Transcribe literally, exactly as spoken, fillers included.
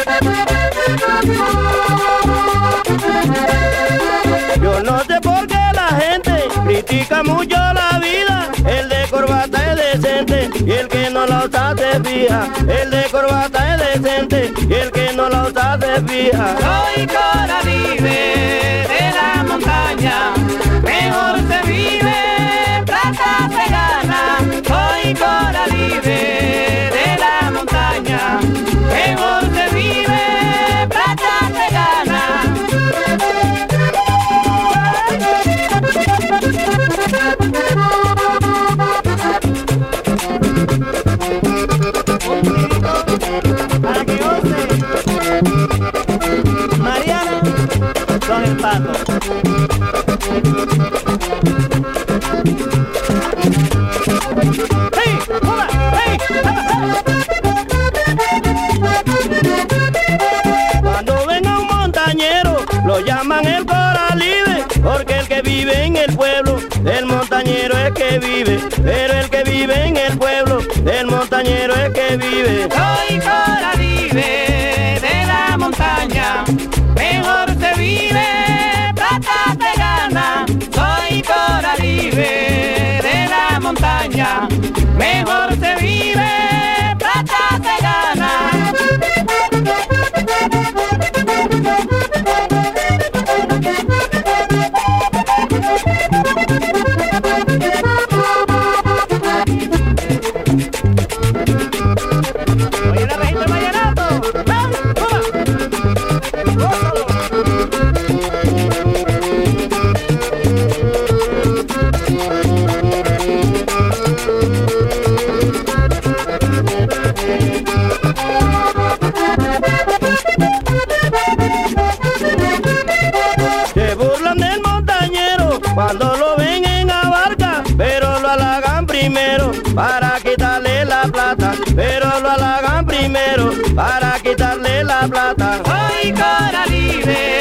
Yo no sé por qué la gente critica mucho la vida. El de corbata es decente y el que no la usa se fija. El de corbata es decente y el que no la usa se fija. Soy Coralibe de la montaña, mejor se vive, plata se gana. Soy Coralibe de la montaña, mejor se vive, plata se gana. Para que goce Mariana con el pato. ¡Hey! ¡Hola! ¡Hey! Cuando venga un montañero lo llaman el Coralibe, porque el que vive en el pueblo del montañero es que vive, pero el que vive en el pueblo del montañero es que vive. Soy Coralibe de la montaña, mejor se vive, plata se gana. Soy Coralibe de la montaña, mejor se vive, plata se gana. Oye, la rejita del vallenato. ¡Ven! ¡Toma! ¡Gózalo! Se burlan del montañero cuando lo ven en la barca, pero lo halagan primero para quitarle la plata, pero lo halagan primero para quitarle la plata. Soy Coralibe